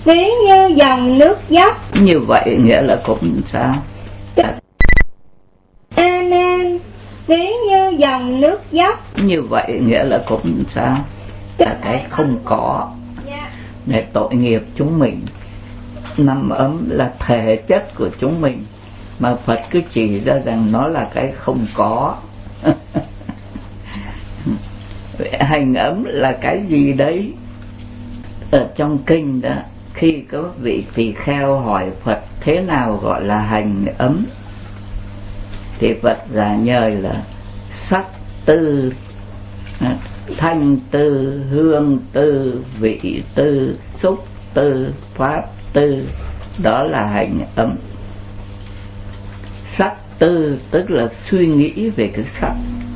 ví như dòng nước dốc. Như vậy nghĩa là cũng sao? Amen. Ví như dòng nước dốc. Như vậy nghĩa là cũng sao? Là cái không có. Để tội nghiệp chúng mình. Năm ấm là thể chất của chúng mình, mà Phật cứ chỉ ra rằng nó là cái không có. Hành ấm là cái gì đấy? Ở trong kinh đó, khi có vị tỳ kheo hỏi Phật thế nào gọi là hành ấm, thì Phật giải nhời là sắc tư, thanh tư, hương tư, vị tư, xúc tư, pháp tư. Đó là hành ấm. Sắc tư tức là suy nghĩ về cái sắc.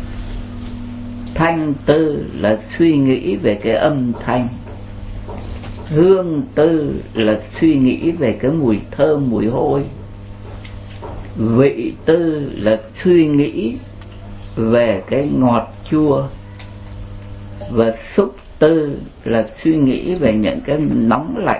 Thanh tư là suy nghĩ về cái âm thanh. Hương tư là suy nghĩ về cái mùi thơm, mùi hôi. Vị tư là suy nghĩ về cái ngọt chua. Và xúc tư là suy nghĩ về những cái nóng lạnh,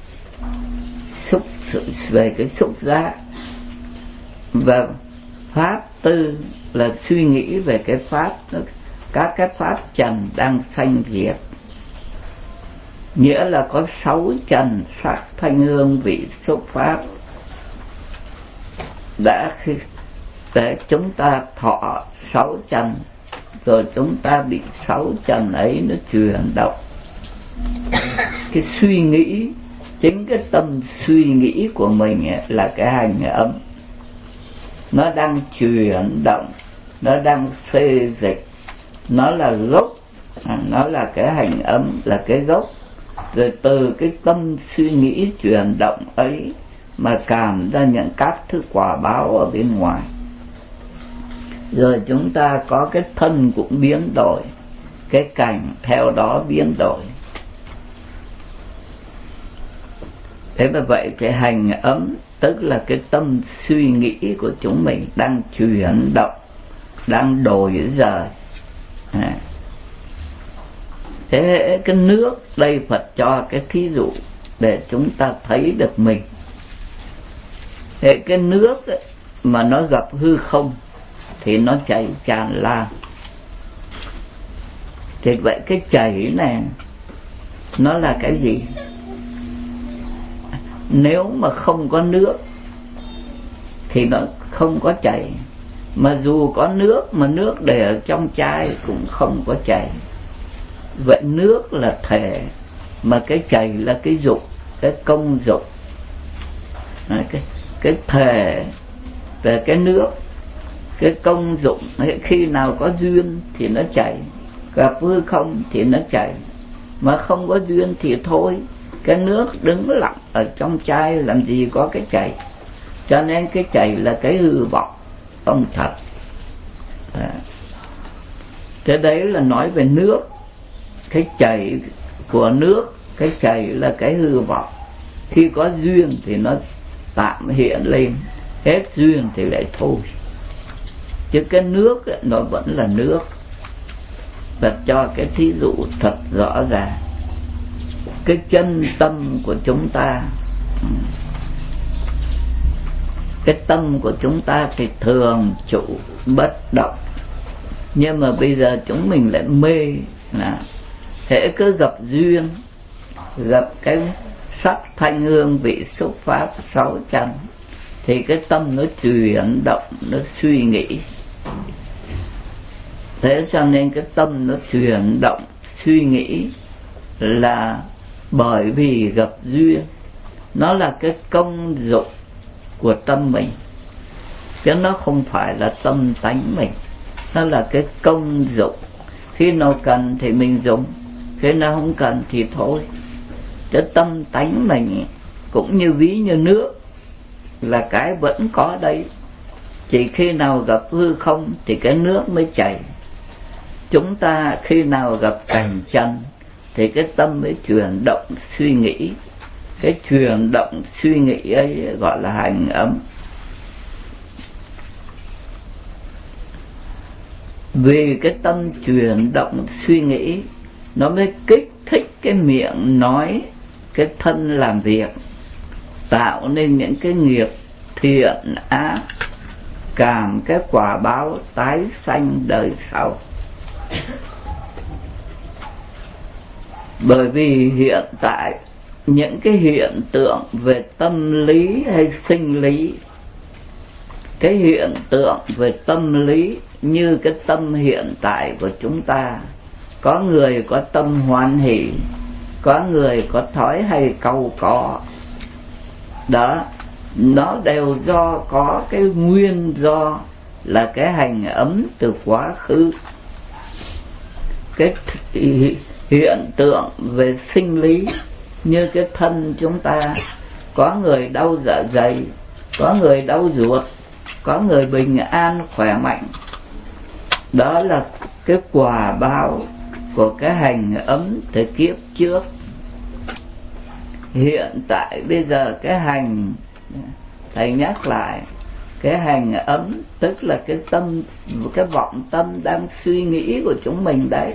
về cái xúc giác. Và pháp tư là suy nghĩ về cái pháp, các cái pháp trần đang sanh diệt. Nghĩa là có 6 trần: sắc, thanh, hương, vị, xúc, pháp. Để chúng ta thọ 6 trần, rồi chúng ta bị 6 trần ấy nó chuyển động. Cái suy nghĩ, chính cái tâm suy nghĩ của mình là cái hành ấm. Nó đang chuyển động, nó đang xê dịch, nó là gốc, nó là cái hành ấm, là cái gốc. Rồi từ cái tâm suy nghĩ chuyển động ấy mà cảm ra những các thứ quả báo ở bên ngoài. Rồi chúng ta có cái thân cũng biến đổi, cái cảnh theo đó biến đổi. Thế mà vậy cái hành ấm tức là cái tâm suy nghĩ của chúng mình đang chuyển động, đang đổi rời. Thế cái nước đây Phật cho cái thí dụ để chúng ta thấy được mình. Thế cái nước ấy, mà nó gặp hư không thì nó chảy tràn lan. Thì vậy cái chảy này nó là cái gì? Nếu mà không có nước thì nó không có chảy. Mà dù có nước mà nước để ở trong chai cũng không có chảy. Vậy nước là thể, mà cái chảy là cái dụng, cái công dụng. Cái thể về cái nước, cái công dụng, khi nào có duyên thì nó chảy, gặp hư không thì nó chảy, mà không có duyên thì thôi. Cái nước đứng lặng ở trong chai làm gì có cái chảy. Cho nên cái chảy là cái hư vọng, không thật. Thế đấy là nói về nước. Cái chảy của nước, cái chảy là cái hư vọng. Khi có duyên thì nó tạm hiện lên, hết duyên thì lại thôi. Chứ cái nước ấy, nó vẫn là nước. Và cho cái thí dụ thật rõ ràng. Cái chân tâm của chúng ta, cái tâm của chúng ta thì thường trụ bất động. Nhưng mà bây giờ chúng mình lại mê là hễ cứ gặp duyên, gặp cái sắc thanh hương vị xúc pháp 6 trần thì cái tâm nó chuyển động, nó suy nghĩ. Thế cho nên cái tâm nó chuyển động suy nghĩ là bởi vì gặp duyên. Nó là cái công dụng của tâm mình, chứ nó không phải là tâm tánh mình. Nó là cái công dụng. Khi nào cần thì mình dùng, khi nào không cần thì thôi. Chứ tâm tánh mình cũng như ví như nước, là cái vẫn có đây. Chỉ khi nào gặp hư không thì cái nước mới chảy. Chúng ta khi nào gặp cảnh trần thì cái tâm mới chuyển động suy nghĩ. Cái chuyển động suy nghĩ ấy gọi là hành ấm. Vì cái tâm chuyển động suy nghĩ nó mới kích thích cái miệng nói cái thân làm việc, tạo nên những cái nghiệp thiện ác, cảm cái quả báo tái sanh đời sau. Bởi vì hiện tại những cái hiện tượng về tâm lý hay sinh lý, cái hiện tượng về tâm lý như cái tâm hiện tại của chúng ta, có người có tâm hoan hỷ, có người có thói hay cau có, đó, nó đều do có cái nguyên do là cái hành ấm từ quá khứ. Cái hiện tượng về sinh lý như cái thân chúng ta, có người đau dạ dày, có người đau ruột, có người bình an khỏe mạnh, đó là cái quả báo của cái hành ấm từ kiếp trước. Hiện tại bây giờ cái hành, thầy nhắc lại, cái hành ấm tức là cái tâm, cái vọng tâm đang suy nghĩ của chúng mình đấy.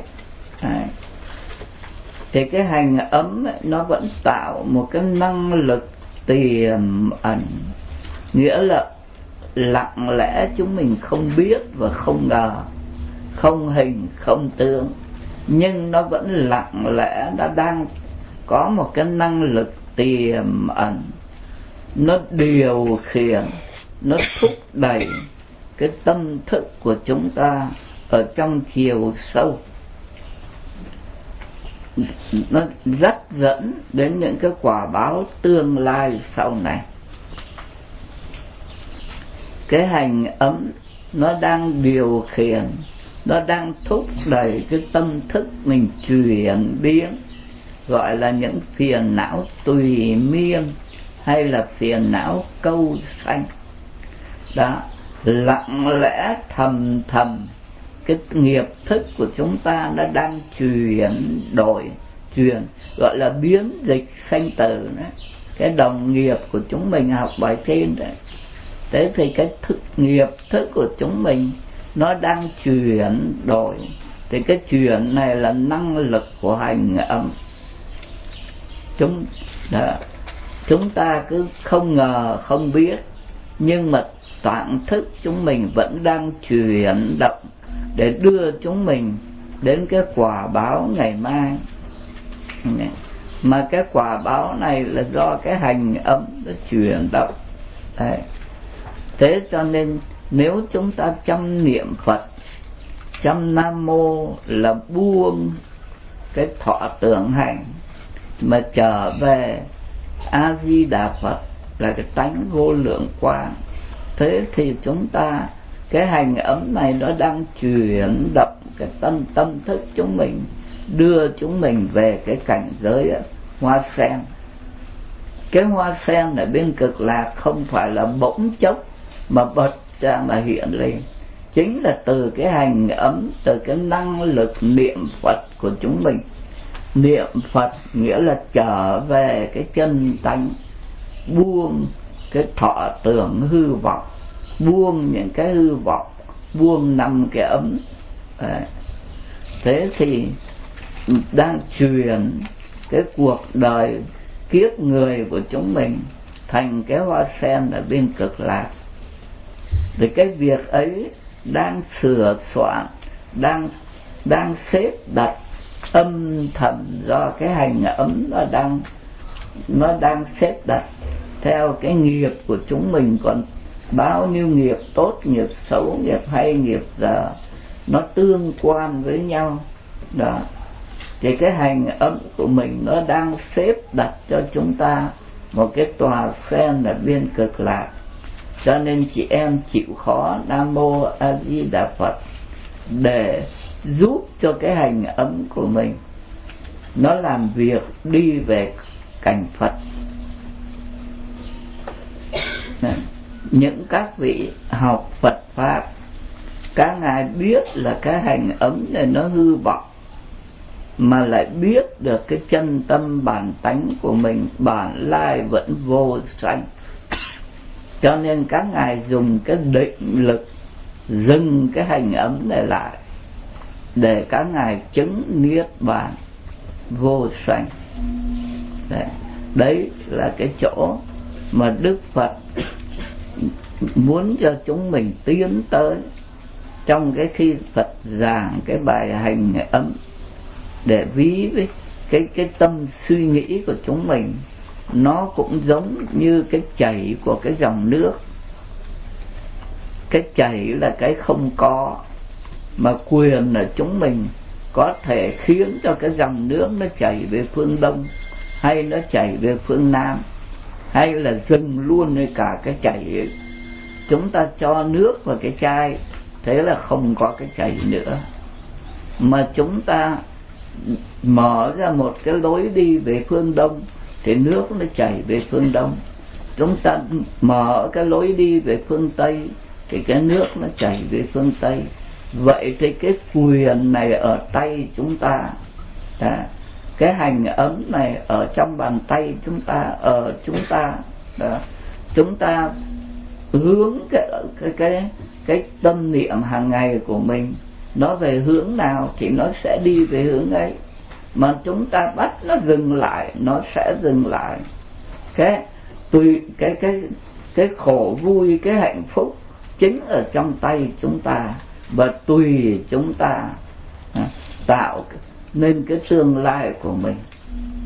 Thì cái hành ấm ấy, nó vẫn tạo một cái năng lực tiềm ẩn, nghĩa là lặng lẽ chúng mình không biết và không ngờ, không hình không tướng, nhưng nó vẫn lặng lẽ, nó đang có một cái năng lực tiềm ẩn, nó điều khiển, nó thúc đẩy cái tâm thức của chúng ta ở trong chiều sâu, nó dắt dẫn đến những cái quả báo tương lai sau này. Cái hành ấm nó đang điều khiển, nó đang thúc đẩy cái tâm thức mình chuyển biến, gọi là những phiền não tùy miên hay là phiền não câu sanh. Đó, lặng lẽ thầm thầm cái nghiệp thức của chúng ta nó đang chuyển đổi, gọi là biến dịch sanh tử đó. Cái đồng nghiệp của chúng mình học bài trên đấy. Thế thì cái nghiệp thức của chúng mình nó đang chuyển đổi, thì cái chuyển này là năng lực của hành ấm. Chúng ta cứ không ngờ không biết, nhưng mà toán thức chúng mình vẫn đang chuyển động để đưa chúng mình đến cái quả báo ngày mai. Mà cái quả báo này là do cái hành ấm nó chuyển động. Đấy. Thế cho nên nếu chúng ta chăm niệm Phật, chăm Nam Mô là buông cái thọ tưởng hành, mà trở về A Di Đà Phật là cái tánh vô lượng quang, thế thì chúng ta, cái hành ấm này nó đang chuyển động cái tâm thức chúng mình, đưa chúng mình về cái cảnh giới hoa sen. Cái hoa sen ở bên Cực Lạc không phải là bỗng chốc mà bật ra mà hiện lên, chính là từ cái hành ấm, từ cái năng lực niệm Phật của chúng mình. Niệm Phật nghĩa là trở về cái chân tánh, buông cái thọ tưởng hư vọng, buông những cái hư vọng, buông 5 cái ấm. Thế thì đang truyền cái cuộc đời kiếp người của chúng mình thành cái hoa sen ở bên Cực Lạc. Thì cái việc ấy đang sửa soạn, đang xếp đặt âm thầm, do cái hành ấm nó đang xếp đặt theo cái nghiệp của chúng mình, còn bao nhiêu nghiệp tốt, nghiệp xấu, nghiệp hay, nghiệp dở, nó tương quan với nhau. Đó, thì cái hành ấm của mình nó đang xếp đặt cho chúng ta một cái tòa sen ở bên Cực Lạc. Cho nên chị em chịu khó Nam Mô A Di Đà Phật để giúp cho cái hành ấm của mình nó làm việc đi về cảnh Phật. Những các vị học Phật Pháp, các ngài biết là cái hành ấm này nó hư vọng, mà lại biết được cái chân tâm bản tánh của mình bản lai vẫn vô sanh, cho nên các ngài dùng cái định lực dừng cái hành ấm này lại để các ngài chứng niết bàn vô sanh. Đấy là cái chỗ mà Đức Phật muốn cho chúng mình tiến tới trong cái khi Phật giảng cái bài hành ấm, để ví với cái tâm suy nghĩ của chúng mình nó cũng giống như cái chảy của cái dòng nước. Cái chảy là cái không có, mà quyền là chúng mình có thể khiến cho cái dòng nước nó chảy về phương Đông, hay nó chảy về phương Nam, hay là dừng luôn nơi cả cái chảy ấy. Chúng ta cho nước vào cái chai, thế là không có cái chảy nữa. Mà chúng ta mở ra một cái lối đi về phương Đông thì nước nó chảy về phương Đông. Chúng ta mở cái lối đi về phương Tây thì cái nước nó chảy về phương Tây. Vậy thì cái quyền này ở tay chúng ta, cái hành ấm này ở trong bàn tay chúng ta, ở chúng ta đó. Chúng ta hướng cái tâm niệm hàng ngày của mình nó về hướng nào thì nó sẽ đi về hướng ấy. Mà chúng ta bắt nó dừng lại, nó sẽ dừng lại. Cái khổ vui, cái hạnh phúc chính ở trong tay chúng ta, và tùy chúng ta tạo nên cái tương lai của mình.